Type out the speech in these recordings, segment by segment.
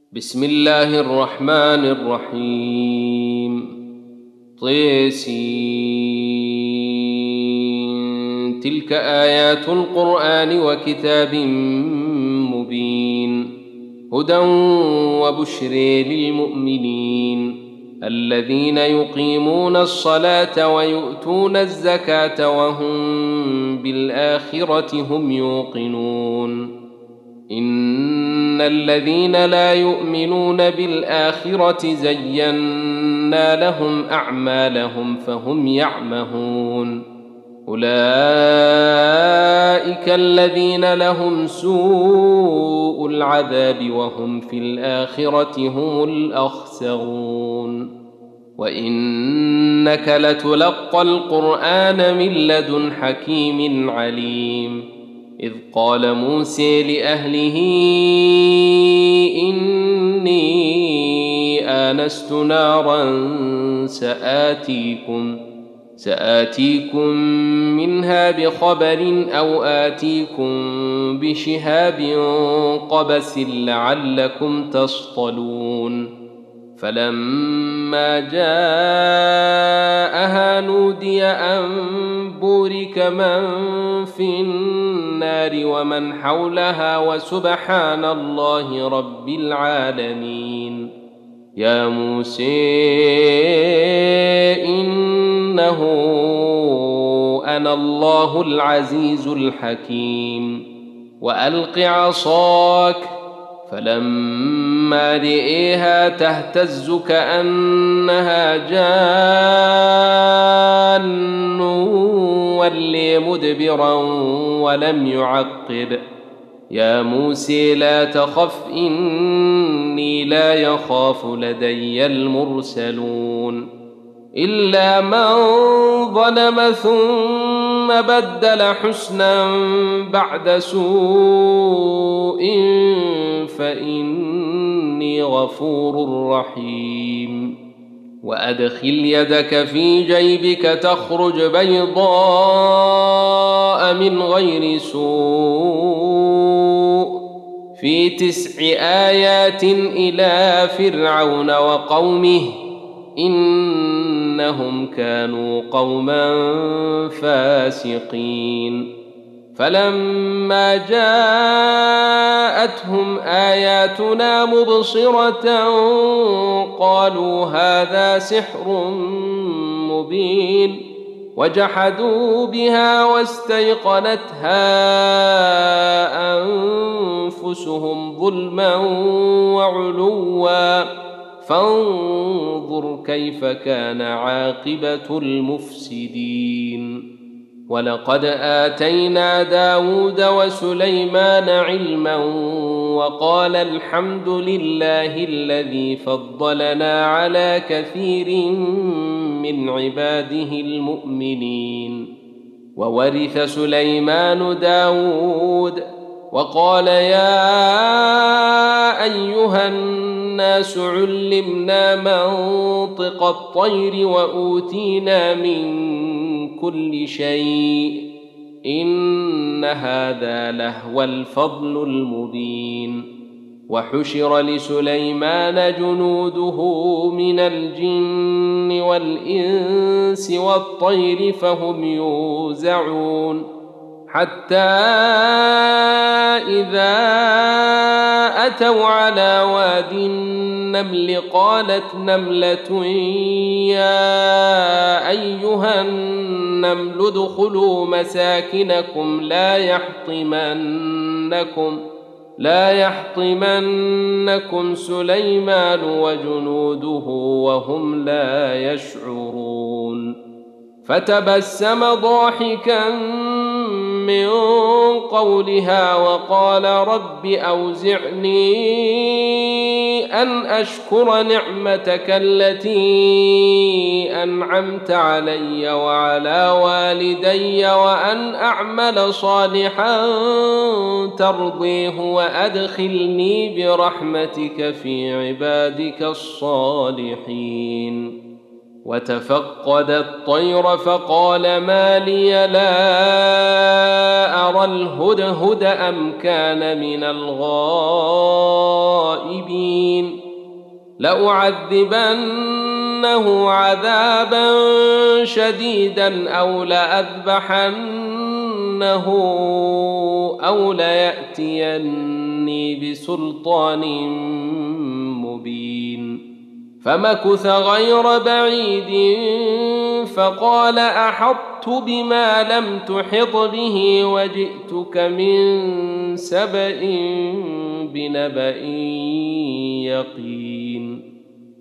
بسم الله الرحمن الرحيم. طسين. تلك آيات القرآن وكتاب مبين، هدى وبشر للمؤمنين الذين يقيمون الصلاة ويؤتون الزكاة وهم بالآخرة هم يوقنون. إن الذين لا يؤمنون بالآخرة زينا لهم أعمالهم فهم يعمهون. أولئك الذين لهم سوء العذاب وهم في الآخرة هم الأخسرون. وإنك لتلقى القرآن من لدن حكيم عليم. إذ قال موسى لأهله إني آنست نارا سآتيكم منها بخبر أو آتيكم بشهاب قبس لعلكم تصطلون. فلما جاءها نودي أن بورك من في النار ومن حولها وسبحان الله رب العالمين. يا موسى إنه أنا الله العزيز الحكيم. وألق عصاك، فلما رئيها تهتز كأنها جان ولي مدبرا ولم يعقب. يا موسى لا تخف إني لا يخاف لدي المرسلون. إلا من ظلم ثم بدل حسنا بعد سوء فإني غفور رحيم. وأدخل يدك في جيبك تخرج بيضاء من غير سوء في 9 آيات إلى فرعون وقومه إنهم كانوا قوما فاسقين. فلما جاءتهم آياتنا مبصرة قالوا هذا سحر مبين، وجحدوا بها واستيقنتها أنفسهم ظلما وعلوا فانظر كيف كان عاقبة المفسدين. ولقد آتينا داود وسليمان علما وقال الحمد لله الذي فضلنا على كثير من عباده المؤمنين. وورث سليمان داود وقال يا أيها الناس علمنا منطق الطير وأوتينا من كل شيء إن هذا لهو الفضل المبين. وحشر لسليمان جنوده من الجن والإنس والطير فهم يوزعون، حتى إذا أتوا على واد النمل قالت نملة يا أيها النمل ادخلوا مساكنكم لا يحطمنكم سليمان وجنوده وهم لا يشعرون. فتبسم ضاحكا من قولها وقال رب أوزعني أن أشكر نعمتك التي أنعمت علي وعلى والدي وأن أعمل صالحا ترضيه وأدخلني برحمتك في عبادك الصالحين. وتفقد الطير فقال ما لي لا أرى الهدهد أم كان من الغائبين لأعذبنه عذابا شديدا أو لأذبحنه أو ليأتيني بسلطان مبين فمكث غير بعيد فقال أحطت بما لم تحط به وجئتك من سبأ بنبأ يقين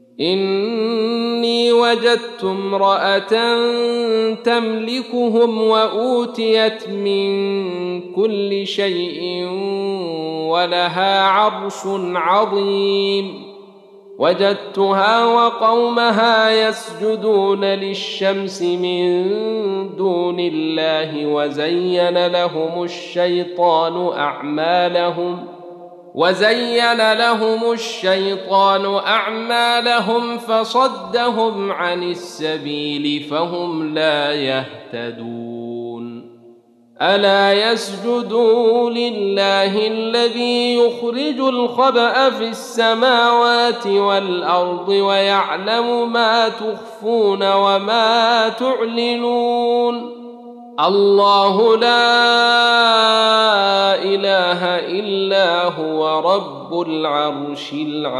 إني وجدت امرأة تملكهم وأوتيت من كل شيء ولها عرش عظيم وجدتها وقومها يسجدون للشمس من دون الله وزين لهم الشيطان أعمالهم فصدهم عن السبيل فهم لا يهتدون ألا يسجدوا لله الذي يخرج الخبأ في السماوات والأرض ويعلم ما تخفون وما تعلنون الله لا إله إلا هو رب العرش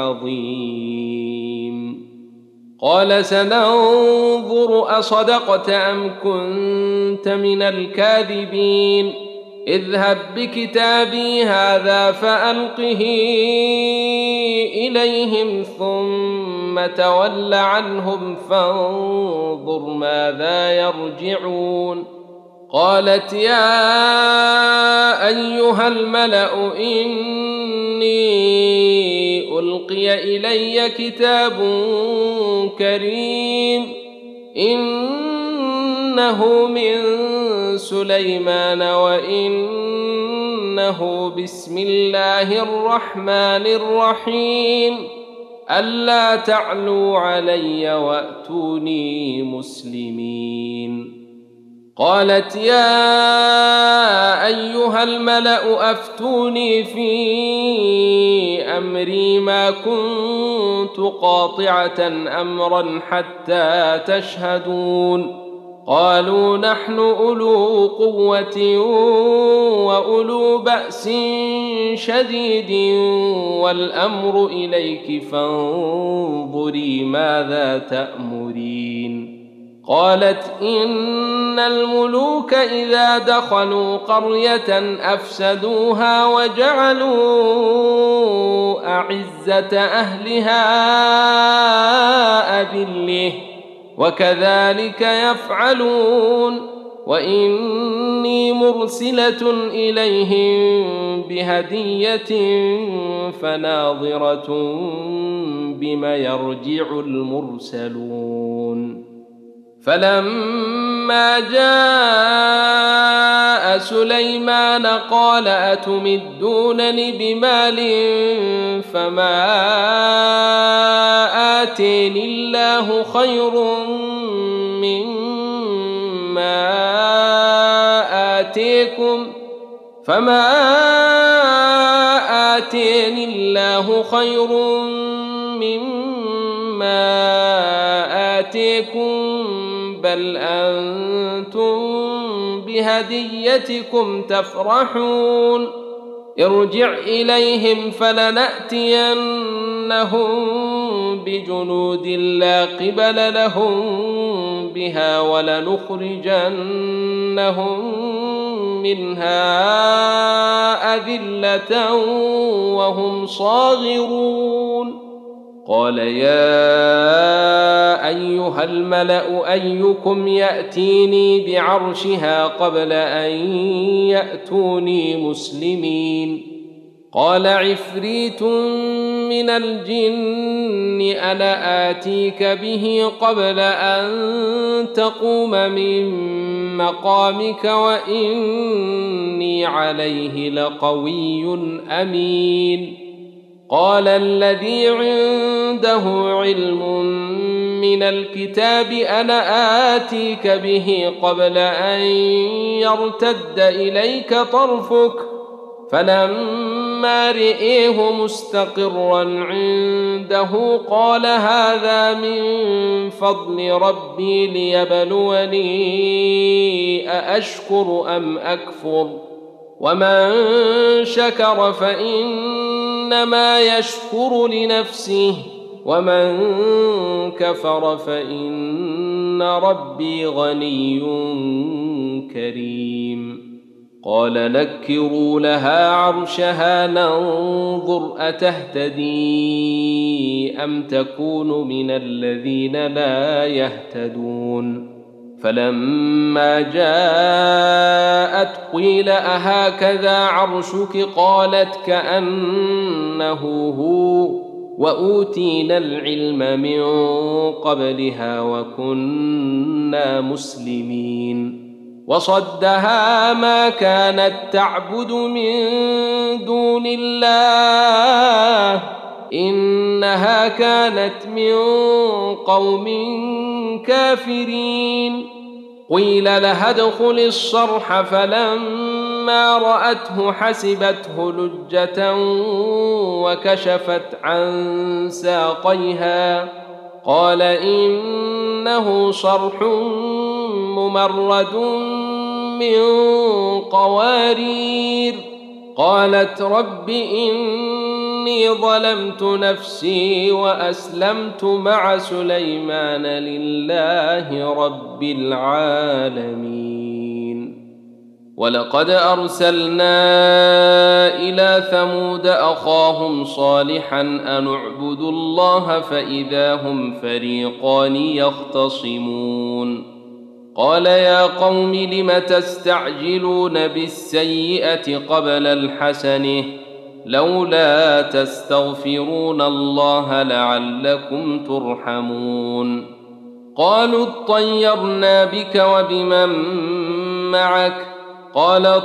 العظيم قال سننظر أصدقت أم كنت من الكاذبين اذهب بكتابي هذا فألقه إليهم ثم تول عنهم فانظر ماذا يرجعون قالت يا أيها الملأ إني ألقي إلي كتاب كريم إنه من سليمان وإنه بسم الله الرحمن الرحيم ألا تعلوا علي وأتوني مسلمين قالت يا أيها الملأ أفتوني في أمري ما كنت قاطعة أمرا حتى تشهدون قالوا نحن أولو قوة وأولو بأس شديد والأمر إليك فانظري ماذا تأمرين قالت إن الملوك إذا دخلوا قرية أفسدوها وجعلوا أعزة أهلها أذلة وكذلك يفعلون وإني مرسلة إليهم بهدية فناظرة بما يرجع المرسلون فلما جاء سليمان قال أتمدونني بمال فما آتيني الله خير مما آتيكم بل أنتم بهديتكم تفرحون ارجع إليهم فلنأتينهم بجنود لا قبل لهم بها ولنخرجنهم منها أذلة وهم صاغرون قال يا أيها الملأ أيكم يأتيني بعرشها قبل أن يأتوني مسلمين قال عفريت من الجن أنا آتيك به قبل أن تقوم من مقامك وإني عليه لقوي أمين قال الذي عنده علم من الكتاب أنا آتيك به قبل أن يرتد إليك طرفك فلما رئيه مستقرا عنده قال هذا من فضل ربي ليبلوني أأشكر أم أكفر ومن شكر فإنما يشكر لنفسه ومن كفر فإن ربي غني كريم قال نكروا لها عرشها ننظر أتهتدي أم تكون من الذين لا يهتدون فلما جاءت قيل أهكذا عرشك قالت كأنه هو وأوتينا العلم من قبلها وكنا مسلمين وصدها ما كانت تعبد من دون الله إنها كانت من قوم كافرين قيل لها ادخل الصرح فلما رأته حسبته لجة وكشفت عن ساقيها قال إنه صرح ممرد من قوارير قالت رب إني ظلمت نفسي وأسلمت مع سليمان لله رب العالمين ولقد أرسلنا إلى ثمود أخاهم صالحا أن اعبدوا الله فإذا هم فريقان يختصمون قال يا قوم لم تستعجلون بالسيئة قبل الحسنة لولا تستغفرون الله لعلكم ترحمون قالوا اطيرنا بك وبمن معك قال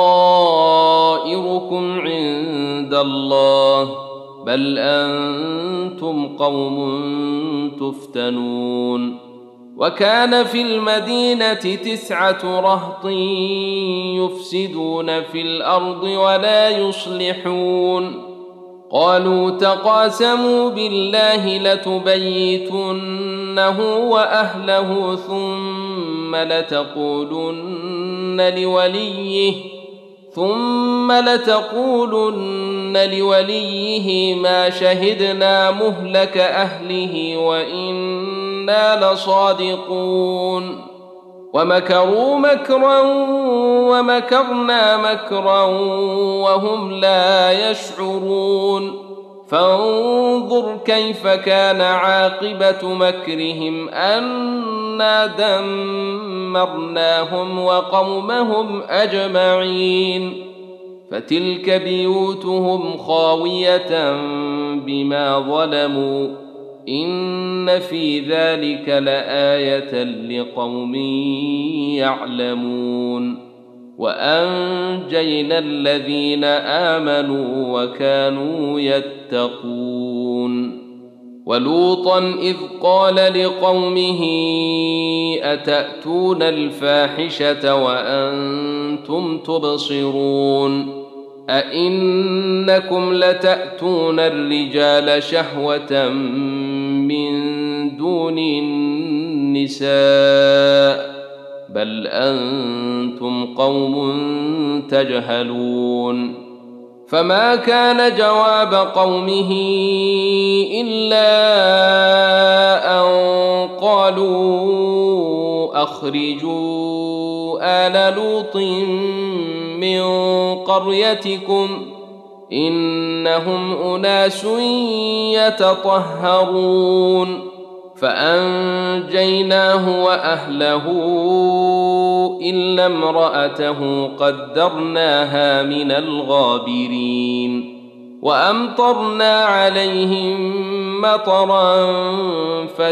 طائركم عند الله بل أنتم قوم تفتنون وكان في المدينة 9 رهط يفسدون في الأرض ولا يصلحون قالوا تقاسموا بالله لتبيتنه وأهله ثم لتقولن لوليه ما شهدنا مهلك أهله وإنا لصادقون ومكروا مكرا ومكرنا مكرا وهم لا يشعرون فانظر كيف كان عاقبة مكرهم أنا دمرناهم وقومهم أجمعين فتلك بيوتهم خاوية بما ظلموا إن في ذلك لآية لقوم يعلمون وأنجينا الذين آمنوا وكانوا يتقون ولوطا إذ قال لقومه أتأتون الفاحشة وأنتم تبصرون أئنكم لتأتون الرجال شهوة من دون النساء بل أنتم قوم تجهلون فما كان جواب قومه إلا أن قالوا أخرجوا آل لوط من قريتكم إنهم أناس يتطهرون فأنجيناه وأهله إلا امرأته قدرناها من الغابرين وأمطرنا عليهم مطرا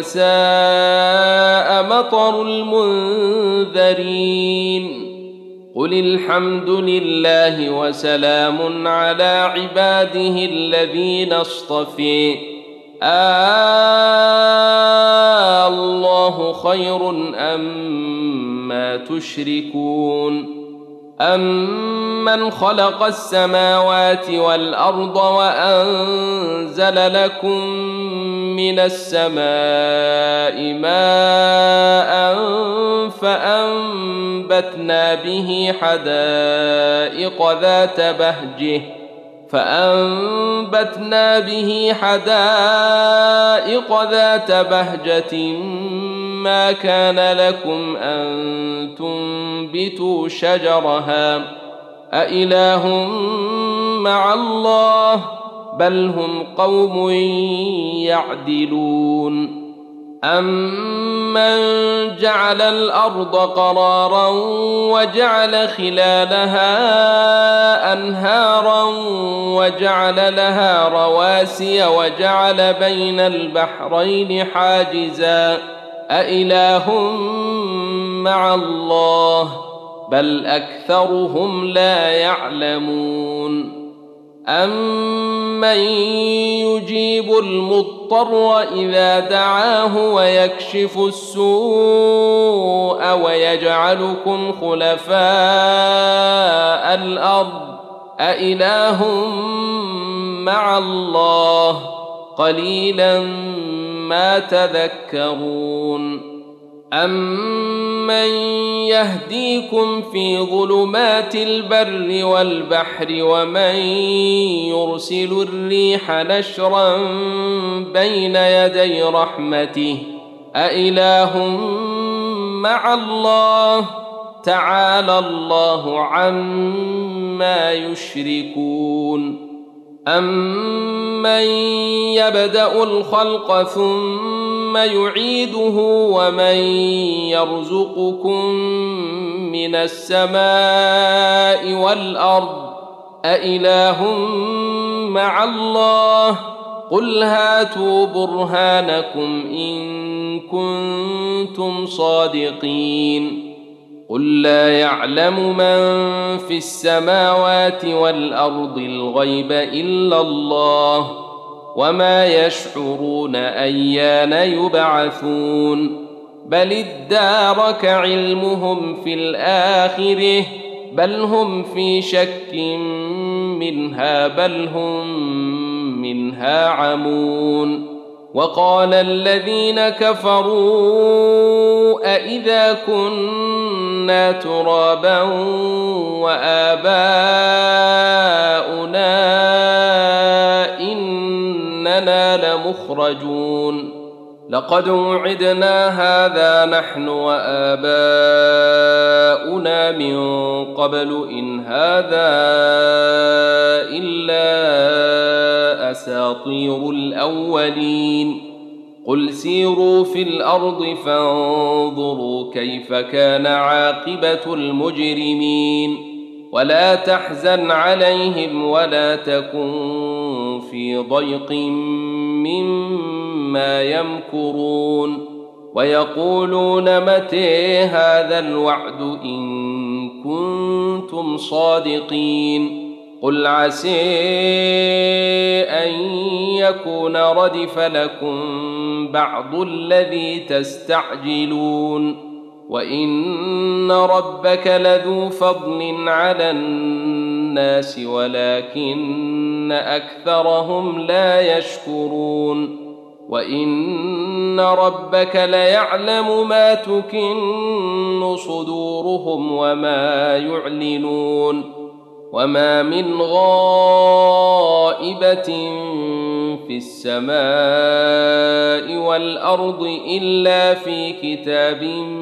فساء مطر المنذرين قل الحمد لله وسلام على عباده الذين اصطفي الله خير أما تشركون أمن خلق السماوات والأرض وأنزل لكم من السماء ماء فأنبتنا به حدائق ذات بهجة ما كان لكم أن تنبتوا شجرها أإله مع الله بل هم قوم يعدلون أمن جعل الأرض قرارا وجعل خلالها أنهارا وجعل لها رواسي وجعل بين البحرين حاجزا أإله مع الله بل أكثرهم لا يعلمون أمن يجيب المضطر إذا دعاه ويكشف السوء ويجعلكم خلفاء الأرض أإله مع الله قليلا ما تذكرون أمن يهديكم في ظلمات البر والبحر ومن يرسل الريح نشرا بين يدي رحمته أإله مع الله تعالى الله عما يشركون أمن يبدأ الخلق ثم يعيده ومن يرزقكم من السماء والأرض أإله مع الله قل هاتوا برهانكم إن كنتم صادقين قل لا يعلم من في السماوات والأرض الغيب إلا الله وما يشعرون أيان يبعثون بل ادارك علمهم في الآخرة بل هم في شك منها بل هم منها عمون وقال الذين كفروا أإذا كنا ترابا وآباؤنا إننا لمخرجون لقد وعدنا هذا نحن وآباؤنا من قبل إن هذا إلا أساطير الأولين قل سيروا في الأرض فانظروا كيف كان عاقبة المجرمين ولا تحزن عليهم ولا تكن في ضيق مما يمكرون ويقولون متى هذا الوعد إن كنتم صادقين قل عسى أن يكون ردف لكم بعض الذي تستعجلون وإن ربك لذو فضل على الناس ولكن أكثرهم لا يشكرون وإن ربك ليعلم ما تكن صدورهم وما يعلنون وما من غائبة في السماء والأرض إلا في كتاب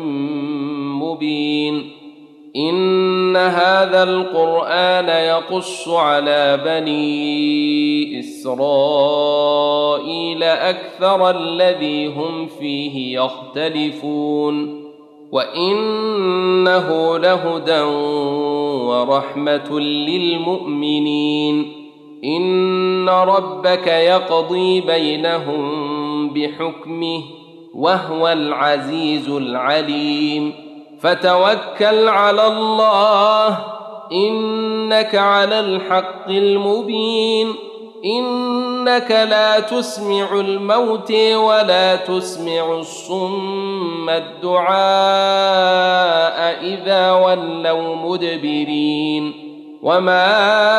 مبين إن هذا القرآن يقص على بني إسرائيل أكثر الذي هم فيه يختلفون وإنه لهدى ورحمة للمؤمنين إن ربك يقضي بينهم بحكمه وهو العزيز العليم فتوكل على الله إنك على الحق المبين إنك لا تسمع الموت ولا تسمع الصم الدعاء إذا ولوا مدبرين وما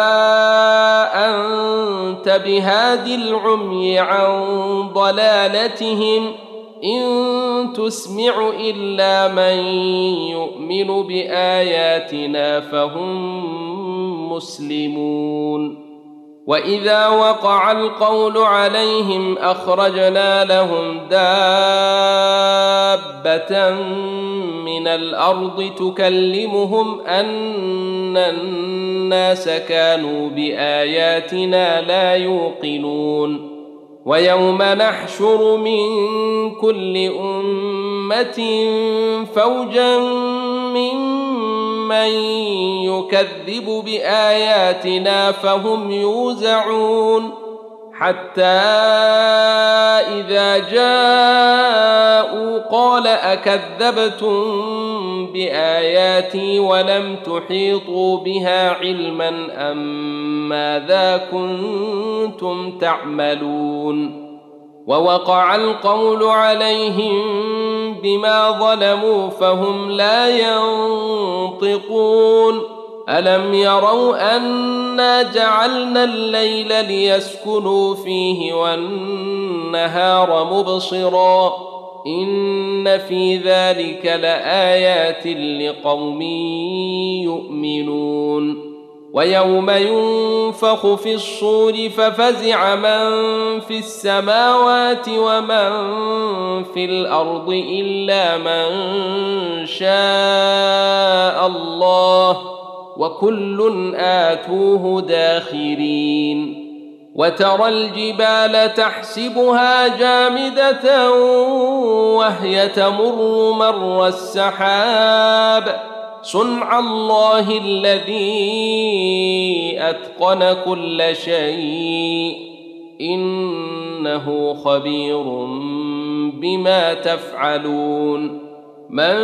أنت بهاد العمي عن ضلالتهم إن تسمع إلا من يؤمن بآياتنا فهم مسلمون وإذا وقع القول عليهم أخرجنا لهم دابة من الأرض تكلمهم أن الناس كانوا بآياتنا لا يوقنون ويوم نحشر من كل أمة فوجا ممن يكذب بآياتنا فهم يوزعون حتى إذا جاءوا قال أكذبتم بآياتي ولم تحيطوا بها علما أم ماذا كنتم تعملون ووقع القول عليهم بما ظلموا فهم لا ينطقون ألم يروا أنا جعلنا الليل ليسكنوا فيه والنهار مبصرا إن في ذلك لآيات لقوم يؤمنون ويوم ينفخ في الصور ففزع من في السماوات ومن في الأرض إلا من شاء الله وكل آتوه داخرين وترى الجبال تحسبها جامدة وهي تمر مر السحاب صنع الله الذي أتقن كل شيء إنه خبير بما تفعلون من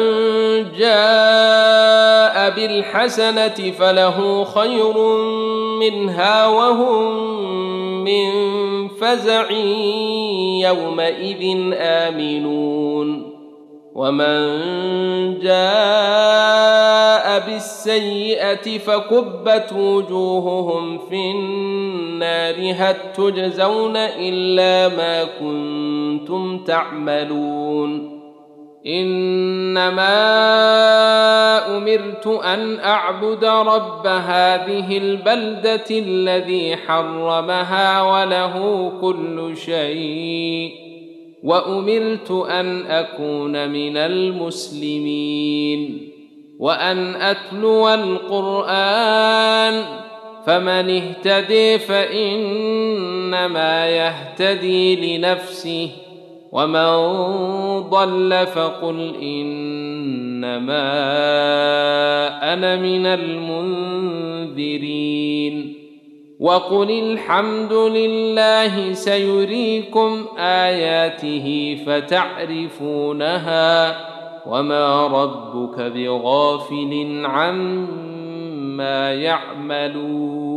جاء بالحسنة فله خير منها وهم من فزع يومئذ آمنون ومن جاء بالسيئة فكبت وجوههم في النار هل تجزون إلا ما كنتم تعملون إنما أمرت أن أعبد رب هذه البلدة الذي حرمها وله كل شيء وأمرت أن أكون من المسلمين وأن أتلو القرآن فمن اهتدي فإنما يهتدي لنفسه ومن ضل فقل إنما أنا من المنذرين وقل الحمد لله سيريكم آياته فتعرفونها وما ربك بغافل عما يعملون